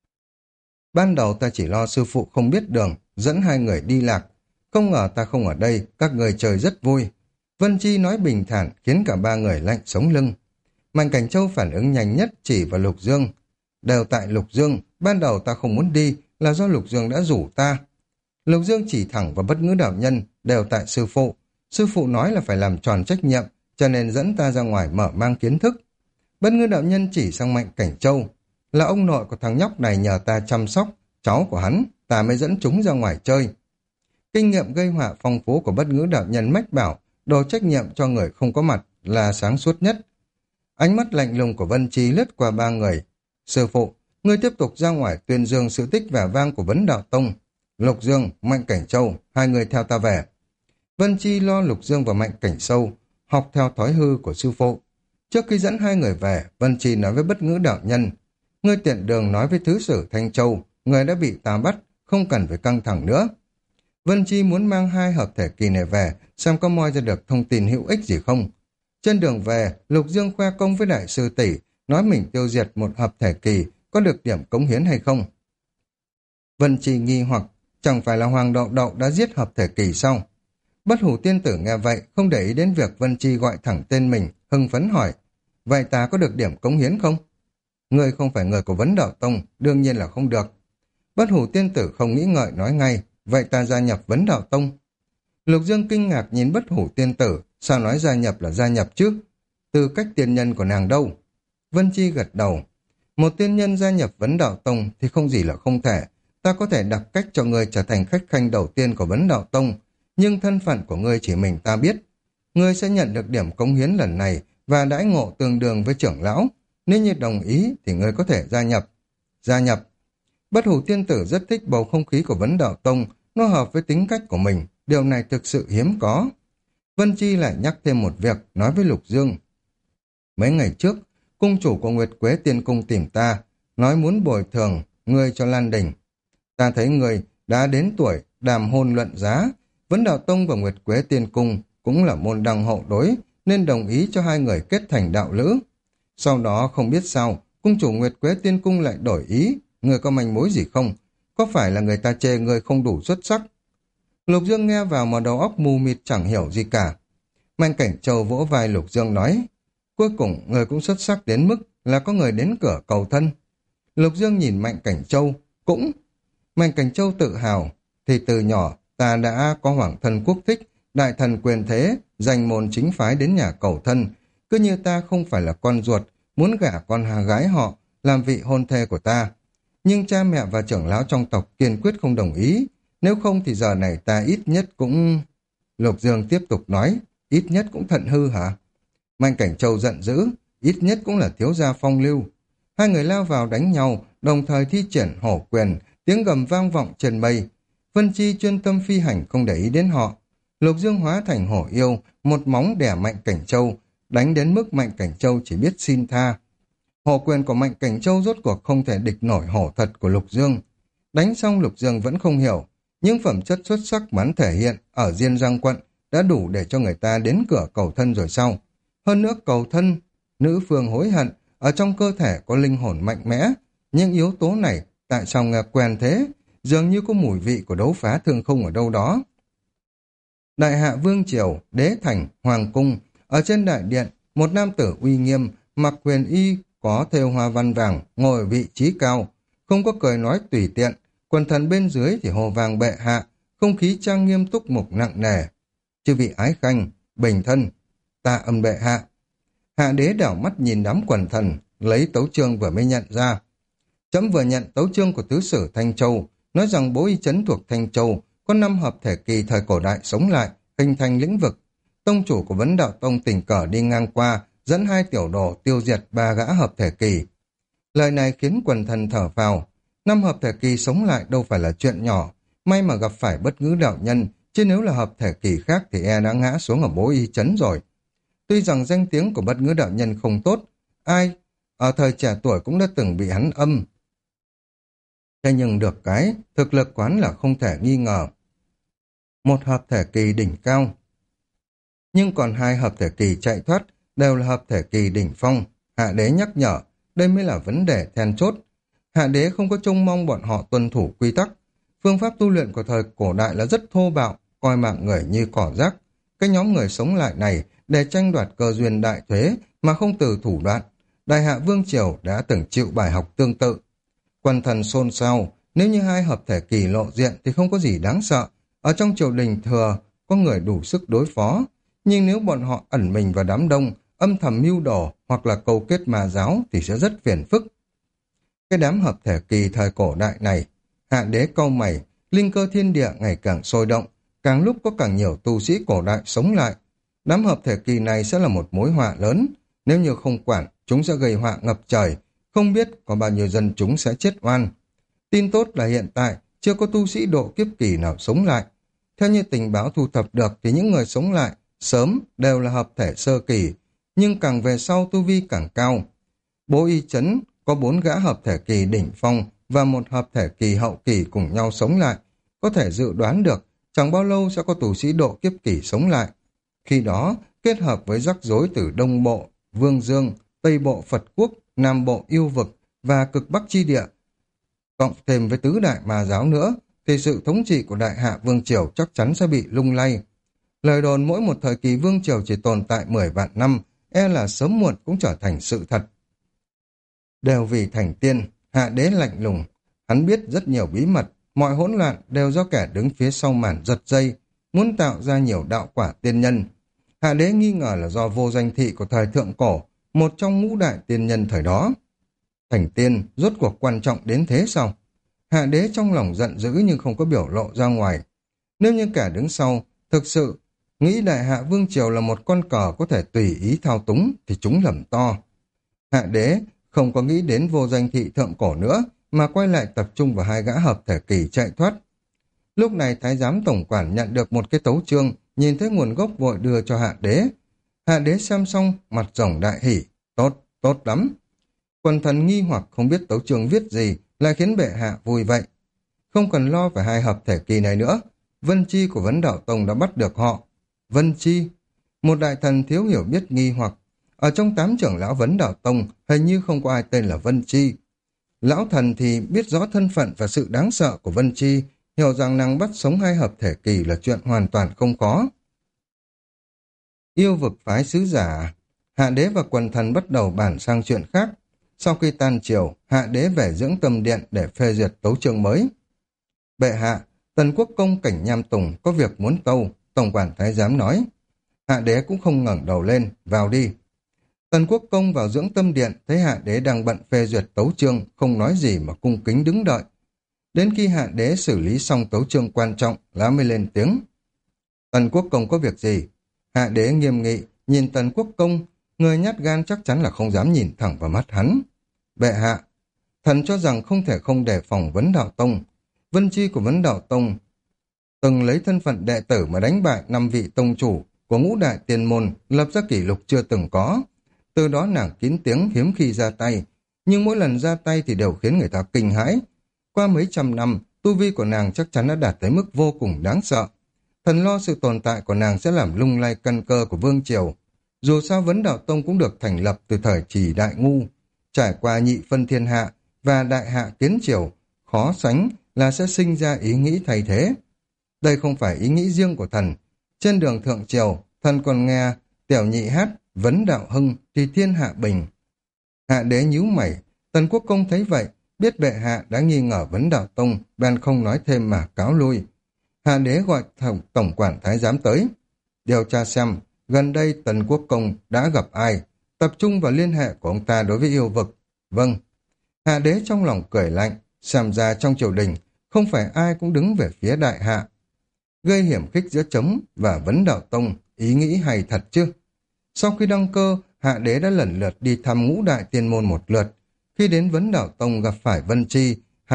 Ban đầu ta chỉ lo sư phụ không biết đường, dẫn hai người đi lạc. Không ngờ ta không ở đây, các người chơi rất vui. Vân Chi nói bình thản khiến cả ba người lạnh sống lưng. Mạnh Cảnh Châu phản ứng nhanh nhất chỉ vào Lục Dương. Đều tại Lục Dương, ban đầu ta không muốn đi là do Lục Dương đã rủ ta. Lục Dương chỉ thẳng vào bất ngữ đạo nhân, đều tại sư phụ. Sư phụ nói là phải làm tròn trách nhiệm, cho nên dẫn ta ra ngoài mở mang kiến thức. Bất ngữ đạo nhân chỉ sang Mạnh Cảnh Châu. Là ông nội của thằng nhóc này nhờ ta chăm sóc, cháu của hắn, ta mới dẫn chúng ra ngoài chơi. Kinh nghiệm gây họa phong phú của bất ngữ đạo nhân mách bảo, đồ trách nhiệm cho người không có mặt là sáng suốt nhất. Ánh mắt lạnh lùng của Vân Chi lướt qua ba người. Sư phụ, ngươi tiếp tục ra ngoài tuyên dương sự tích vẻ vang của Vấn Đạo Tông. Lục Dương, Mạnh Cảnh Châu, hai người theo ta về. Vân Chi lo Lục Dương và Mạnh Cảnh Châu, học theo thói hư của sư phụ. Trước khi dẫn hai người về, Vân Chi nói với bất ngữ đạo nhân, ngươi tiện đường nói với thứ sử Thanh Châu, người đã bị ta bắt, không cần phải căng thẳng nữa. Vân Chi muốn mang hai hợp thể kỳ này về, xem có moi ra được thông tin hữu ích gì không. Trên đường về, Lục Dương khoe công với đại sư tỷ, nói mình tiêu diệt một hợp thể kỳ, có được điểm cống hiến hay không. Vân Chi nghi hoặc, chẳng phải là Hoàng Đậu Đậu đã giết hợp thể kỳ sao? Bất Hủ Tiên Tử nghe vậy, không để ý đến việc Vân Chi gọi thẳng tên mình, hưng phấn hỏi, vậy ta có được điểm cống hiến không? Ngươi không phải người của Vấn Đạo Tông, đương nhiên là không được. Bất Hủ Tiên Tử không nghĩ ngợi nói ngay, vậy ta gia nhập Vấn Đạo Tông. Lục Dương kinh ngạc nhìn Bất Hủ Tiên Tử, sao nói gia nhập là gia nhập chứ? Tư cách tiên nhân của nàng đâu? Vân Chi gật đầu. Một tiên nhân gia nhập Vấn Đạo Tông thì không gì là không thể. Ta có thể đặt cách cho ngươi trở thành khách khanh đầu tiên của Vấn Đạo Tông, nhưng thân phận của ngươi chỉ mình ta biết. Ngươi sẽ nhận được điểm cống hiến lần này và đãi ngộ tương đương với trưởng lão. Nếu như đồng ý thì ngươi có thể gia nhập. Gia nhập. Bất Hủ Tiên Tử rất thích bầu không khí của Vấn Đạo Tông, nó hợp với tính cách của mình, điều này thực sự hiếm có. Vân Chi lại nhắc thêm một việc, nói với Lục Dương. Mấy ngày trước, cung chủ của Nguyệt Quế Tiên Cung tìm ta, nói muốn bồi thường ngươi cho Lan Đình. Ta thấy ngươi đã đến tuổi đàm hôn luận giá, Vấn Đạo Tông và Nguyệt Quế Tiên Cung cũng là môn đăng hậu đối, nên đồng ý cho hai người kết thành đạo lữ. Sau đó không biết sao, cung chủ Nguyệt Quế Tiên Cung lại đổi ý, ngươi có manh mối gì không? Có phải là người ta chê ngươi không đủ xuất sắc? Lục Dương nghe vào mà đầu óc mù mịt chẳng hiểu gì cả. Mạnh Cảnh Châu vỗ vai Lục Dương nói, cuối cùng người cũng xuất sắc đến mức là có người đến cửa cầu thân. Lục Dương nhìn Mạnh Cảnh Châu, cũng. Mạnh Cảnh Châu tự hào, thì từ nhỏ ta đã có hoàng thân quốc thích, đại thần quyền thế, danh môn chính phái đến nhà cầu thân. Cứ như ta không phải là con ruột, muốn gả con hà gái họ, làm vị hôn thê của ta. Nhưng cha mẹ và trưởng lão trong tộc kiên quyết không đồng ý, nếu không thì giờ này ta ít nhất cũng... Lục Dương tiếp tục nói, ít nhất cũng thận hư hả? Mạnh Cảnh Châu giận dữ, ít nhất cũng là thiếu gia phong lưu. Hai người lao vào đánh nhau, đồng thời thi triển hổ quyền, tiếng gầm vang vọng trên mây. Vân Chi chuyên tâm phi hành không để ý đến họ. Lục Dương hóa thành hổ yêu, một móng đẻ Mạnh Cảnh Châu, đánh đến mức Mạnh Cảnh Châu chỉ biết xin tha. Hổ quyền của Mạnh Cảnh Châu rốt cuộc không thể địch nổi hổ thật của Lục Dương. Đánh xong Lục Dương vẫn không hiểu, nhưng phẩm chất xuất sắc mắn thể hiện ở Diên Giang quận đã đủ để cho người ta đến cửa cầu thân rồi sau. Hơn nữa cầu thân, nữ phương hối hận, ở trong cơ thể có linh hồn mạnh mẽ, nhưng yếu tố này tại sao nghe quen thế, dường như có mùi vị của đấu phá thương khung ở đâu đó. Đại hạ vương triều, đế thành, hoàng cung, ở trên đại điện, một nam tử uy nghiêm, mặc huyền y, có thêu hoa văn vàng, ngồi ở vị trí cao, không có cười nói tùy tiện, quần thần bên dưới thì hồ vàng bệ hạ, không khí trang nghiêm túc mục nặng nề. Chư vị ái khanh, bình thân. Tạ ơn bệ hạ. Hạ đế đảo mắt nhìn đám quần thần, lấy tấu chương vừa mới nhận ra. Trẫm vừa nhận tấu chương của tứ sử Thanh Châu, nói rằng Bố Y Trấn thuộc Thanh Châu có 5 hợp thể kỳ thời cổ đại sống lại, hình thành lĩnh vực. Tông chủ của Vấn Đạo Tông tình cờ đi ngang qua, dẫn 2 tiểu đồ tiêu diệt 3 gã hợp thể kỳ. Lời này khiến quần thần thở phào. 5 hợp thể kỳ sống lại đâu phải là chuyện nhỏ, may mà gặp phải Bất Ngữ đạo nhân, chứ nếu là hợp thể kỳ khác thì đã ngã xuống ở Bố Y Trấn rồi. Tuy rằng danh tiếng của Bất Ngữ đạo nhân không tốt, ai ở thời trẻ tuổi cũng đã từng bị hắn âm. Thế nhưng được cái, thực lực quán là không thể nghi ngờ. Một hợp thể kỳ đỉnh cao. Nhưng còn 2 hợp thể kỳ chạy thoát, đều là hợp thể kỳ đỉnh phong. Hạ đế nhắc nhở, đây mới là vấn đề then chốt. Hạ đế không có trông mong bọn họ tuân thủ quy tắc. Phương pháp tu luyện của thời cổ đại là rất thô bạo, coi mạng người như cỏ rác. Cái nhóm người sống lại này để tranh đoạt cơ duyên đại thuế mà không từ thủ đoạn. Đại hạ Vương Triều đã từng chịu bài học tương tự. Quần thần xôn xao, nếu như 2 hợp thể kỳ lộ diện thì không có gì đáng sợ. Ở trong triều đình thừa có người đủ sức đối phó. Nhưng nếu bọn họ ẩn mình vào đám đông, âm thầm mưu đồ hoặc là câu kết ma giáo thì sẽ rất phiền phức. Cái đám hợp thể kỳ thời cổ đại này, hạ đế cau mày, linh cơ thiên địa ngày càng sôi động, càng lúc có càng nhiều tu sĩ cổ đại sống lại. Đám hợp thể kỳ này sẽ là một mối họa lớn, nếu như không quản, chúng sẽ gây họa ngập trời, không biết có bao nhiêu dân chúng sẽ chết oan. Tin tốt là hiện tại chưa có tu sĩ độ kiếp kỳ nào sống lại. Theo như tình báo thu thập được thì những người sống lại sớm đều là hợp thể sơ kỳ, nhưng càng về sau tu vi càng cao. Bố Y Trấn có 4 gã hợp thể kỳ đỉnh phong và một hợp thể kỳ hậu kỳ cùng nhau sống lại. Có thể dự đoán được chẳng bao lâu sẽ có tu sĩ độ kiếp kỳ sống lại. Khi đó, kết hợp với rắc rối từ Đông Bộ, Vương Dương, Tây Bộ Phật Quốc, Nam Bộ Yêu Vực và Cực Bắc Chi Địa, cộng thêm với tứ đại ma giáo nữa, thì sự thống trị của Đại Hạ Vương Triều chắc chắn sẽ bị lung lay. Lời đồn mỗi một thời kỳ Vương Triều chỉ tồn tại 10 vạn năm, là sớm muộn cũng trở thành sự thật. Đều vì thành tiên, Hạ đế lạnh lùng. Hắn biết rất nhiều bí mật, mọi hỗn loạn đều do kẻ đứng phía sau màn giật dây, muốn tạo ra nhiều đạo quả tiên nhân. Hạ đế nghi ngờ là do Vô Danh Thị của thời thượng cổ, một trong ngũ đại tiên nhân thời đó. Thành tiên rốt cuộc quan trọng đến thế sao? Hạ đế trong lòng giận dữ nhưng không có biểu lộ ra ngoài. Nếu như kẻ đứng sau thực sự nghĩ Đại Hạ Vương Triều là một con cờ có thể tùy ý thao túng thì chúng lầm to. Hạ đế không có nghĩ đến Vô Danh Thị thượng cổ nữa mà quay lại tập trung vào 2 gã hợp thể kỳ chạy thoát. Lúc này thái giám tổng quản nhận được một cái tấu chương, nhìn thấy nguồn gốc vội đưa cho hạ đế. Hạ đế xem xong, mặt rồng đại hỉ. Tốt, tốt lắm. Quần thần nghi hoặc không biết tấu chương viết gì, lại khiến bệ hạ vui vậy. Không cần lo về 2 hợp thể kỳ này nữa. Vân Chi của Vấn Đạo Tông đã bắt được họ. Vân Chi? Một đại thần thiếu hiểu biết nghi hoặc. Ở trong 8 trưởng lão Vấn Đạo Tông, hình như không có ai tên là Vân Chi. Lão thần thì biết rõ thân phận và sự đáng sợ của Vân Chi, hiểu rằng nàng bắt sống 2 hợp thể kỳ là chuyện hoàn toàn không có. Yêu vực phái sứ giả. Hạ đế và quần thần bắt đầu bàn sang chuyện khác. Sau khi tan chiều, hạ đế về dưỡng tâm điện để phê duyệt tấu chương mới. Bệ hạ, Tần Quốc Công Cảnh Nham Tùng có việc muốn tâu, tổng quản thái giám nói. Hạ đế cũng không ngẩng đầu lên, vào đi. Tần Quốc Công vào dưỡng tâm điện, thấy hạ đế đang bận phê duyệt tấu chương, không nói gì mà cung kính đứng đợi. Đến khi hạ đế xử lý xong tấu chương quan trọng, lão mới lên tiếng. Tần Quốc Công có việc gì? Hạ đế nghiêm nghị, nhìn Tần Quốc Công, người nhát gan chắc chắn là không dám nhìn thẳng vào mắt hắn. Bệ hạ, thần cho rằng không thể không đề phòng Vấn Đạo Tông. Vân Chi của Vấn Đạo Tông từng lấy thân phận đệ tử mà đánh bại 5 vị tông chủ của ngũ đại tiên môn, lập ra kỷ lục chưa từng có. Từ đó nàng kín tiếng hiếm khi ra tay, nhưng mỗi lần ra tay thì đều khiến người ta kinh hãi. Qua mấy trăm năm, tu vi của nàng chắc chắn đã đạt tới mức vô cùng đáng sợ. Thần lo sự tồn tại của nàng sẽ làm lung lay căn cơ của Vương Triều. Dù sao Vấn Đạo Tông cũng được thành lập từ thời Trì Đại Ngu, trải qua nhị phân thiên hạ và đại hạ kiến triều, khó sánh là sẽ sinh ra ý nghĩ thay thế. Đây không phải ý nghĩ riêng của thần. Trên đường thượng triều, thần còn nghe Tiểu Nhị hát Vấn Đạo Hưng thì thiên hạ bình. Hạ đế nhíu mày, Tần Quốc Công thấy vậy, biết bệ hạ đã nghi ngờ Vấn Đạo Tông, bèn không nói thêm mà cáo lui. Hạ đế gọi tổng quản thái giám tới, điều tra xem Gần đây Tần Quốc Công đã gặp ai? Tập trung vào liên hệ của ông ta đối với yêu vực. Vâng. Hạ đế trong lòng cười lạnh, xem ra trong triều đình, không phải ai cũng đứng về phía đại hạ. Gây hiểm khích giữa Trống và Vấn Đạo Tông, ý nghĩ hay thật chứ? Sau khi đăng cơ, Hạ đế đã lần lượt đi thăm Ngũ Đại Tiên Môn một lượt. Khi đến Vấn Đạo Tông gặp phải Vân Chi,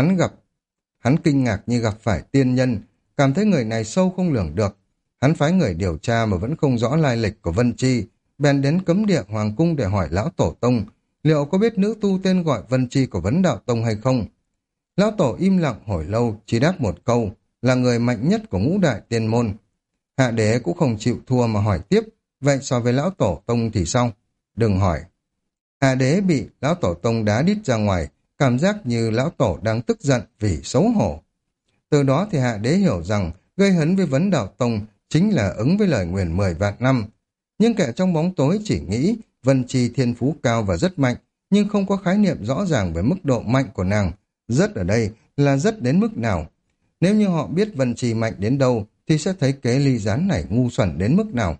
hắn kinh ngạc như gặp phải tiên nhân, cảm thấy người này sâu không lường được. Hắn phái người điều tra mà vẫn không rõ lai lịch của Vân Chi, bèn đến cấm địa Hoàng Cung để hỏi Lão Tổ Tông, liệu có biết nữ tu tên gọi Vân Chi của Vấn Đạo Tông hay không? Lão Tổ im lặng hồi lâu, chỉ đáp một câu, là người mạnh nhất của Ngũ Đại Tiên Môn. Hạ đế cũng không chịu thua mà hỏi tiếp, vậy so với Lão Tổ Tông thì sao? Đừng hỏi. Hạ đế bị Lão Tổ Tông đá đít ra ngoài, cảm giác như Lão Tổ đang tức giận vì xấu hổ. Từ đó thì Hạ đế hiểu rằng gây hấn với Vấn Đạo Tông chính là ứng với lời nguyền 10 vạn năm. Nhưng kẻ trong bóng tối chỉ nghĩ Vân Chi thiên phú cao và rất mạnh, nhưng không có khái niệm rõ ràng về mức độ mạnh của nàng. Rất ở đây là rất đến mức nào. Nếu như họ biết Vân Chi mạnh đến đâu, thì sẽ thấy kế ly gián này ngu xuẩn đến mức nào.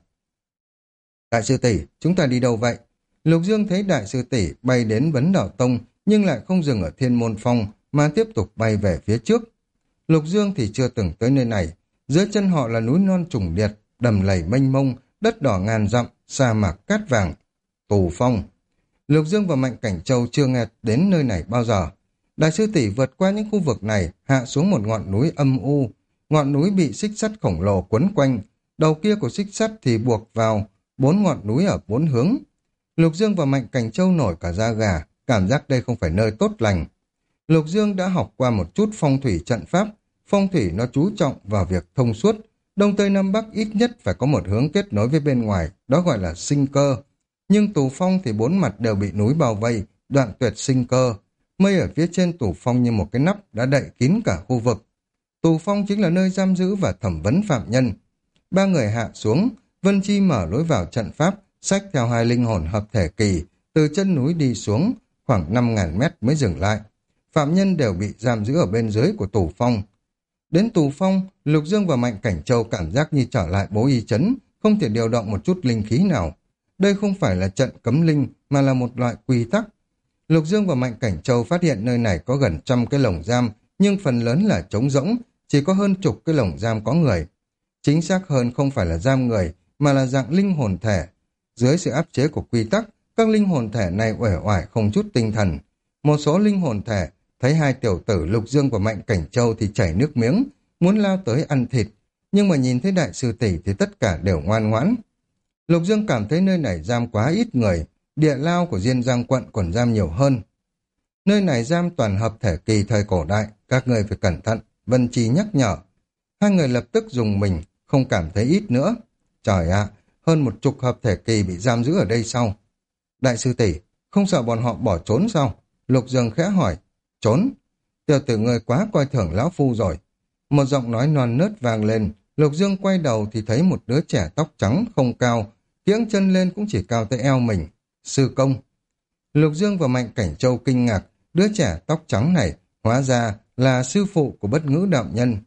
Đại sư tỷ, chúng ta đi đâu vậy? Lục Dương thấy đại sư tỷ bay đến Vấn Đạo Tông, nhưng lại không dừng ở Thiên Môn Phong, mà tiếp tục bay về phía trước. Lục Dương thì chưa từng tới nơi này. Dưới chân họ là núi non trùng điệp, đầm lầy mênh mông, đất đỏ ngàn dặm, sa mạc cát vàng. Tù Phong. Lục Dương và Mạnh Cảnh Châu chưa nghe đến nơi này bao giờ. Đại sư tỷ vượt qua những khu vực này, hạ xuống một ngọn núi âm u. Ngọn núi bị xích sắt khổng lồ quấn quanh. Đầu kia của xích sắt thì buộc vào 4 ngọn núi ở 4 hướng. Lục Dương và Mạnh Cảnh Châu nổi cả da gà, cảm giác đây không phải nơi tốt lành. Lục Dương đã học qua một chút phong thủy trận pháp. Phong thủy nó chú trọng vào việc thông suốt. Đông Tây Nam Bắc ít nhất phải có một hướng kết nối với bên ngoài, đó gọi là sinh cơ. Nhưng Tù Phong thì 4 mặt đều bị núi bao vây, đoạn tuyệt sinh cơ. Mây ở phía trên Tù Phong như một cái nắp đã đậy kín cả khu vực. Tù Phong chính là nơi giam giữ và thẩm vấn phạm nhân. 3 người hạ xuống, Vân Chi mở lối vào trận pháp, xách theo 2 linh hồn hợp thể kỳ, từ chân núi đi xuống, khoảng 5.000 mét mới dừng lại. Phạm nhân đều bị giam giữ ở bên dưới của Tù Phong. Đến Tù Phong, Lục Dương và Mạnh Cảnh Châu cảm giác như trở lại Bố Y Trấn, không thể điều động một chút linh khí nào. Đây không phải là trận cấm linh, mà là một loại quy tắc. Lục Dương và Mạnh Cảnh Châu phát hiện nơi này có gần 100 cái lồng giam, nhưng phần lớn là trống rỗng, chỉ có hơn chục cái lồng giam có người. Chính xác hơn không phải là giam người, mà là dạng linh hồn thể. Dưới sự áp chế của quy tắc, các linh hồn thể này uể oải không chút tinh thần. Một số linh hồn thể thấy 2 tiểu tử Lục Dương và Mạnh Cảnh Châu thì chảy nước miếng, muốn lao tới ăn thịt, nhưng mà nhìn thấy đại sư tỷ thì tất cả đều ngoan ngoãn. Lục Dương cảm thấy nơi này giam quá ít người, địa lao của Diên Giang quận còn giam nhiều hơn. Nơi này giam toàn hợp thể kỳ thời cổ đại, các người phải cẩn thận, Vân Chi nhắc nhở. 2 người lập tức dùng mình, không cảm thấy ít nữa. Trời ạ, hơn 10 hợp thể kỳ bị giam giữ ở đây sao? Đại sư tỷ, không sợ bọn họ bỏ trốn sao? Lục Dương khẽ hỏi. Trốn? Tiểu tử người quá coi thường lão phu rồi. Một giọng nói non nớt vang lên, Lục Dương quay đầu thì thấy một đứa trẻ tóc trắng không cao, kiễng chân lên cũng chỉ cao tới eo mình. Sư Công. Lục Dương và Mạnh Cảnh Châu kinh ngạc, đứa trẻ tóc trắng này hóa ra là sư phụ của Bất Ngữ đạo nhân.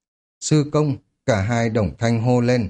Sư Công, cả hai đồng thanh hô lên.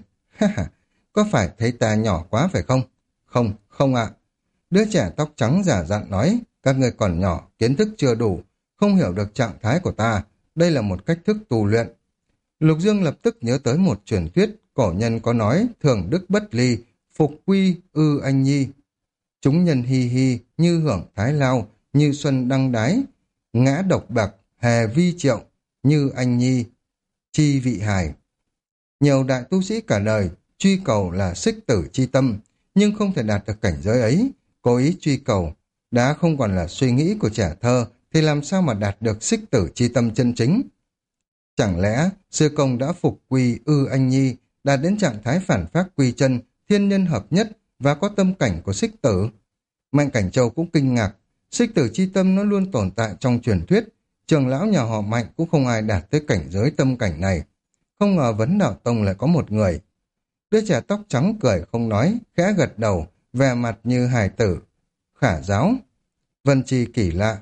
Có phải thấy ta nhỏ quá phải không? Không, không ạ. Đứa trẻ tóc trắng giả dặn nói, các ngươi còn nhỏ, kiến thức chưa đủ, không hiểu được trạng thái của ta, đây là một cách thức tu luyện. Lục Dương lập tức nhớ tới một truyền thuyết, cổ nhân có nói, thường đức bất ly, phục quy ư anh nhi. Chúng nhân hi hi, như hưởng thái lao, như xuân đăng đái, ngã độc bạc, hề vi triệu, như anh nhi, chi vị hài. Nhiều đại tu sĩ cả đời, truy cầu là xích tử chi tâm, nhưng không thể đạt được cảnh giới ấy, cố ý truy cầu. Đã không còn là suy nghĩ của trẻ thơ, thì làm sao mà đạt được xích tử chi tâm chân chính? Chẳng lẽ sư công đã phục quy ư anh nhi, đạt đến trạng thái phản phát quy chân, thiên nhân hợp nhất và có tâm cảnh của xích tử? Mạnh Cảnh Châu cũng kinh ngạc, xích tử chi tâm nó luôn tồn tại trong truyền thuyết, trường lão nhà họ Mạnh cũng không ai đạt tới cảnh giới tâm cảnh này. Không ngờ Vấn Đạo Tông lại có một người. Đứa trẻ tóc trắng cười không nói, khẽ gật đầu, vẻ mặt như hài tử. Khả giáo. Vân Chi kỳ lạ.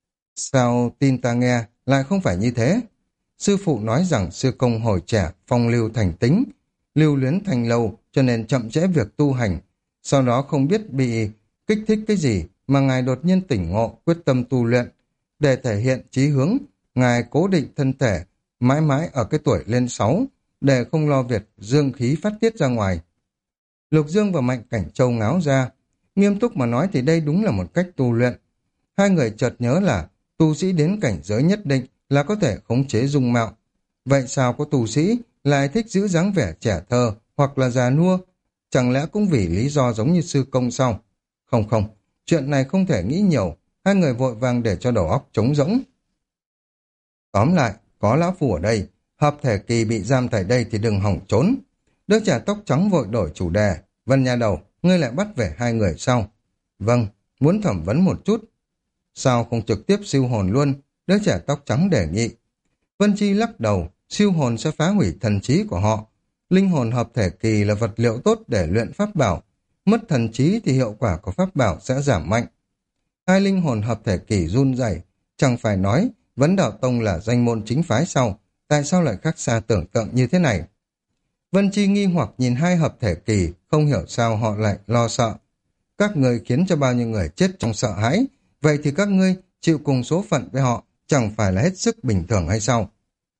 Sao tin ta nghe lại không phải như thế? Sư phụ nói rằng sư công hồi trẻ phong lưu thành tính, lưu luyến thanh lâu cho nên chậm trễ việc tu hành. Sau đó không biết bị kích thích cái gì mà ngài đột nhiên tỉnh ngộ, quyết tâm tu luyện. Để thể hiện chí hướng, ngài cố định thân thể mãi mãi ở cái tuổi lên 6, để không lo việc dương khí phát tiết ra ngoài. Lục Dương và Mạnh Cảnh Châu ngáo ra. Nghiêm túc mà nói thì đây đúng là một cách tu luyện. Hai người chợt nhớ là tu sĩ đến cảnh giới nhất định là có thể khống chế dung mạo. Vậy sao có tu sĩ lại thích giữ dáng vẻ trẻ thơ hoặc là già nua? Chẳng lẽ cũng vì lý do giống như sư công sao? Không không, chuyện này không thể nghĩ nhiều. Hai người vội vàng để cho đầu óc trống rỗng. Tóm lại, có lão phu ở đây, hợp thể kỳ bị giam tại đây thì đừng hỏng trốn. Đứa trẻ tóc trắng vội đổi chủ đề. Vân nhà đầu, ngươi lại bắt về hai người sao? Vâng, muốn thẩm vấn một chút. Sao không trực tiếp siêu hồn luôn? Đứa trẻ tóc trắng đề nghị. Vân Chi lắc đầu, siêu hồn sẽ phá hủy thần trí của họ. Linh hồn hợp thể kỳ là vật liệu tốt để luyện pháp bảo. Mất thần trí thì hiệu quả của pháp bảo sẽ giảm mạnh. Hai linh hồn hợp thể kỳ run rẩy, chẳng phải nói Vấn Đạo Tông là danh môn chính phái sau, tại sao lại khác xa tưởng tượng như thế này? Vân Chi nghi hoặc nhìn hai hợp thể kỳ, không hiểu sao họ lại lo sợ. Các người khiến cho bao nhiêu người chết trong sợ hãi, vậy thì các ngươi chịu cùng số phận với họ, chẳng phải là hết sức bình thường hay sao?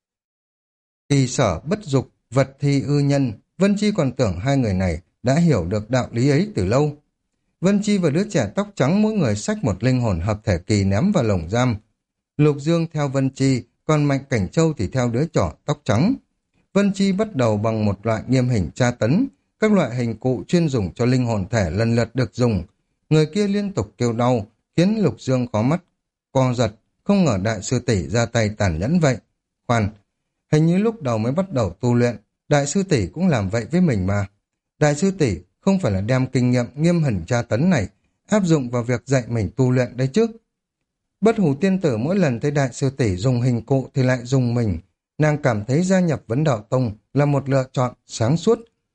Kỳ sở bất dục, vật thi ư nhân, Vân Chi còn tưởng hai người này đã hiểu được đạo lý ấy từ lâu. Vân Chi và đứa trẻ tóc trắng mỗi người xách một linh hồn hợp thể kỳ ném vào lồng giam. Lục Dương theo Vân Chi, còn Mạnh Cảnh Châu thì theo đứa nhỏ tóc trắng. Vân Chi bắt đầu bằng một loại nghiêm hình tra tấn, các loại hình cụ chuyên dùng cho linh hồn thể lần lượt được dùng. Người kia liên tục kêu đau, khiến Lục Dương khó mắt, co giật, không ngờ đại sư tỷ ra tay tàn nhẫn vậy. Khoan, hình như lúc đầu mới bắt đầu tu luyện, đại sư tỷ cũng làm vậy với mình mà. Đại sư tỷ không phải là đem kinh nghiệm nghiêm hình tra tấn này áp dụng vào việc dạy mình tu luyện đấy chứ. Bất Hủ Tiên Tử mỗi lần thấy đại sư tỷ dùng hình cụ thì lại dùng mình. Nàng cảm thấy gia nhập Vấn Đạo Tông là một lựa chọn sáng suốt.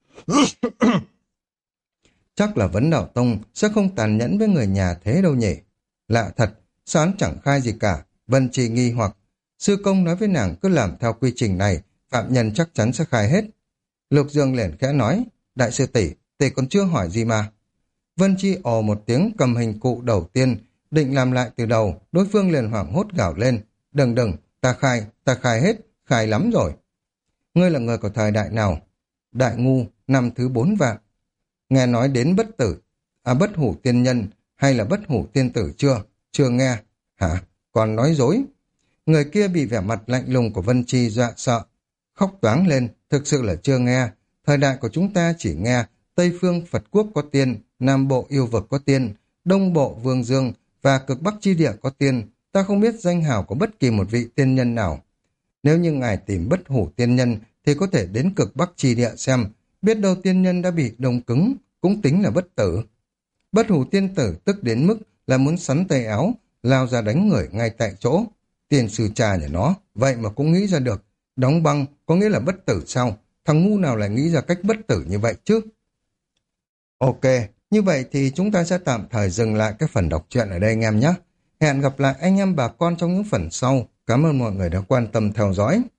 Chắc là Vấn Đạo Tông sẽ không tàn nhẫn với người nhà thế đâu nhỉ. Lạ thật, sao hắn chẳng khai gì cả. Vân Chi nghi hoặc, sư công nói với nàng cứ làm theo quy trình này, phạm nhân chắc chắn sẽ khai hết. Lục Dương liền khẽ nói, đại sư tỷ, tỷ còn chưa hỏi gì mà. Vân Chi ồ một tiếng cầm hình cụ đầu tiên, định làm lại từ đầu, đối phương liền hoảng hốt gào lên. Đừng, ta khai hết, khai lắm rồi. Ngươi là người của thời đại nào? Đại ngu, năm thứ 4 vạn. Nghe nói đến bất hủ tiên nhân hay là bất hủ tiên tử chưa? Chưa nghe. Hả? Còn nói dối. Người kia bị vẻ mặt lạnh lùng của Vân Chi dọa sợ. Khóc toáng lên, thực sự là chưa nghe. Thời đại của chúng ta chỉ nghe Tây phương Phật quốc có tiên, Nam bộ yêu vực có tiên, Đông bộ Vương Dương và cực Bắc chi địa có tiên. Ta không biết danh hào của bất kỳ một vị tiên nhân nào. Nếu như ngài tìm bất hủ tiên nhân thì có thể đến cực Bắc chi địa xem, biết đâu tiên nhân đã bị đông cứng, cũng tính là bất tử. Bất hủ tiên tử tức đến mức là muốn sắn tay áo, lao ra đánh người ngay tại chỗ. Tiền sư cha nhà nó, vậy mà cũng nghĩ ra được. Đóng băng có nghĩa là bất tử sao? Thằng ngu nào lại nghĩ ra cách bất tử như vậy chứ? Ok, như vậy thì chúng ta sẽ tạm thời dừng lại cái phần đọc truyện ở đây anh em nhé. Hẹn gặp lại anh em bà con trong những phần sau. Cảm ơn mọi người đã quan tâm theo dõi.